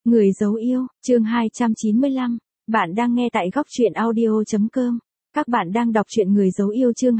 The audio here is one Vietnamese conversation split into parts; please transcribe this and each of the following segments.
Người dấu yêu, chương 295. Bạn đang nghe tại góc truyện audio.com. Các bạn đang đọc truyện Người dấu yêu chương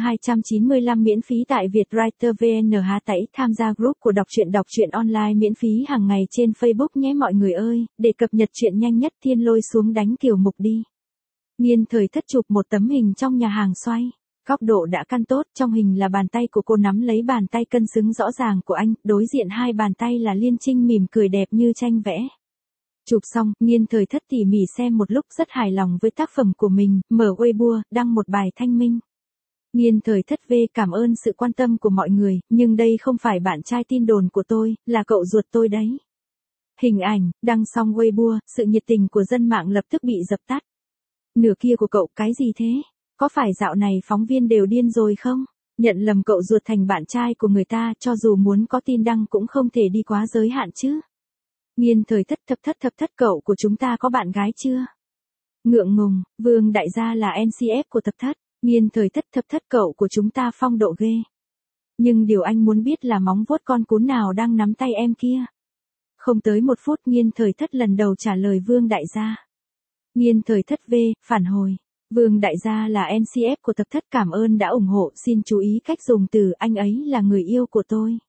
295 miễn phí tại Vietwriter VN. Tẩy tham gia group của đọc truyện online miễn phí hàng ngày trên Facebook nhé mọi người ơi, để cập nhật truyện nhanh nhất Thiên lôi xuống đánh Kiều Mục đi. Nghiên thời thất chụp một tấm hình trong nhà hàng xoay. Góc độ đã căn tốt, trong hình là bàn tay của cô nắm lấy bàn tay cân xứng rõ ràng của anh, đối diện hai bàn tay là Liên Trinh mỉm cười đẹp như tranh vẽ. Chụp xong, Nghiên thời thất tỉ mỉ xem một lúc rất hài lòng với tác phẩm của mình, mở Weibo, đăng một bài thanh minh. Nghiên thời thất V cảm ơn sự quan tâm của mọi người, nhưng đây không phải bạn trai tin đồn của tôi, là cậu ruột tôi đấy. Hình ảnh, đăng xong Weibo, sự nhiệt tình của dân mạng lập tức bị dập tắt. Nửa kia của cậu cái gì thế? Có phải dạo này phóng viên đều điên rồi không? Nhận lầm cậu ruột thành bạn trai của người ta, cho dù muốn có tin đăng cũng không thể đi quá giới hạn chứ. Nghiên thời thất thập thất cậu của chúng ta có bạn gái chưa? Ngượng ngùng, Vương đại gia là NCF của thập thất. Nghiên thời thất thập thất cậu của chúng ta phong độ ghê. Nhưng điều anh muốn biết là móng vuốt con cún nào đang nắm tay em kia. Không tới một phút Nghiên thời thất lần đầu trả lời Vương đại gia. Nghiên thời thất V, phản hồi. Vương đại gia là NCF của thập thất cảm ơn đã ủng hộ, xin chú ý cách dùng từ anh ấy là người yêu của tôi.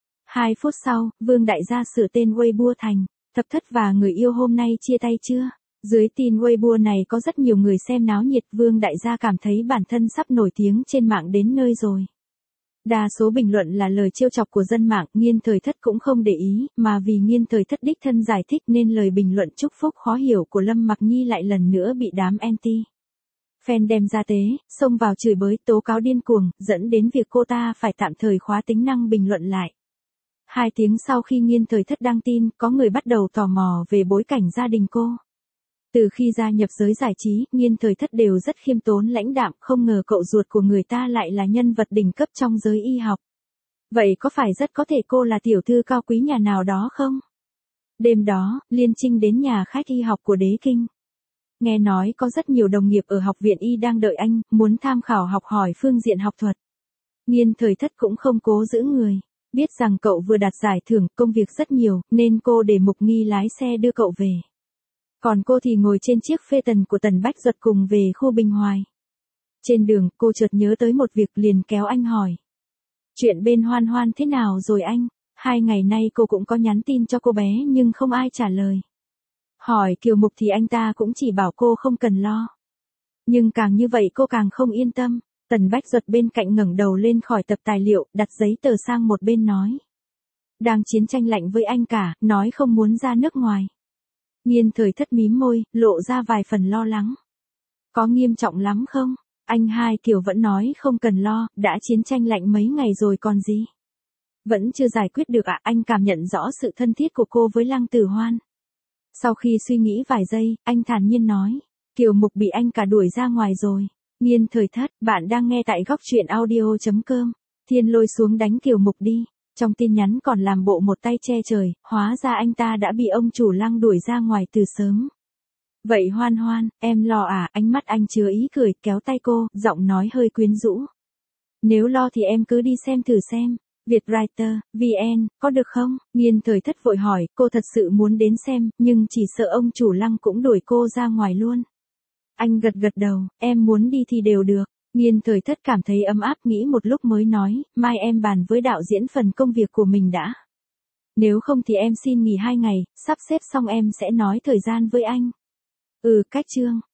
2 phút sau, Vương đại gia sửa tên Weibo thành, thập thất và người yêu hôm nay chia tay chưa? Dưới tin Weibo này có rất nhiều người xem náo nhiệt, Vương đại gia cảm thấy bản thân sắp nổi tiếng trên mạng đến nơi rồi. Đa số bình luận là lời trêu chọc của dân mạng, Nghiên thời thất cũng không để ý, mà vì Nghiên thời thất đích thân giải thích nên lời bình luận chúc phúc khó hiểu của Lâm Mặc Nhi lại lần nữa bị đám anti fan đem ra tế, xông vào chửi bới tố cáo điên cuồng, dẫn đến việc cô ta phải tạm thời khóa tính năng bình luận lại. 2 tiếng sau khi Nghiên thời thất đăng tin, có người bắt đầu tò mò về bối cảnh gia đình cô. Từ khi gia nhập giới giải trí, Nghiên thời thất đều rất khiêm tốn lãnh đạm, không ngờ cậu ruột của người ta lại là nhân vật đỉnh cấp trong giới y học. Vậy có phải rất có thể cô là tiểu thư cao quý nhà nào đó không? Đêm đó, Liên Trinh đến nhà khách y học của Đế Kinh. Nghe nói có rất nhiều đồng nghiệp ở học viện y đang đợi anh, muốn tham khảo học hỏi phương diện học thuật. Nghiên thời thất cũng không cố giữ người. Biết rằng cậu vừa đạt giải thưởng, công việc rất nhiều, nên cô để Mục Nghi lái xe đưa cậu về. Còn cô thì ngồi trên chiếc phê tần của Tần Bách Duật cùng về khu Bình Hoài. Trên đường, cô chợt nhớ tới một việc liền kéo anh hỏi. Chuyện bên Hoan Hoan thế nào rồi anh? 2 ngày nay cô cũng có nhắn tin cho cô bé nhưng không ai trả lời. Hỏi Kiều Mục thì anh ta cũng chỉ bảo cô không cần lo. Nhưng càng như vậy cô càng không yên tâm. Tần Bách Duật bên cạnh ngẩng đầu lên khỏi tập tài liệu, đặt giấy tờ sang một bên nói. Đang chiến tranh lạnh với anh cả, nói không muốn ra nước ngoài. Nghiên thời thất mím môi, lộ ra vài phần lo lắng. Có nghiêm trọng lắm không? Anh hai Kiều vẫn nói không cần lo, đã chiến tranh lạnh mấy ngày rồi còn gì. Vẫn chưa giải quyết được à? Anh cảm nhận rõ sự thân thiết của cô với Lăng Tử Hoan. Sau khi suy nghĩ vài giây, anh thản nhiên nói. Kiều Mục bị anh cả đuổi ra ngoài rồi. Nghiên thời thất, bạn đang nghe tại góc truyện audio.com. Thiên lôi xuống đánh Kiều Mục đi. Trong tin nhắn còn làm bộ một tay che trời, hóa ra anh ta đã bị ông chủ Lăng đuổi ra ngoài từ sớm. Vậy Hoan Hoan, em lo à? Ánh mắt anh chứa ý cười, kéo tay cô, giọng nói hơi quyến rũ. Nếu lo thì em cứ đi xem thử xem. Vietwriter, VN, có được không? Nghiên thời thất vội hỏi, cô thật sự muốn đến xem, nhưng chỉ sợ ông chủ Lăng cũng đuổi cô ra ngoài luôn. Anh gật đầu, em muốn đi thì đều được. Nghiên thời thất cảm thấy ấm áp nghĩ một lúc mới nói, mai em bàn với đạo diễn phần công việc của mình đã. Nếu không thì em xin nghỉ 2 ngày, sắp xếp xong em sẽ nói thời gian với anh. Cách chương.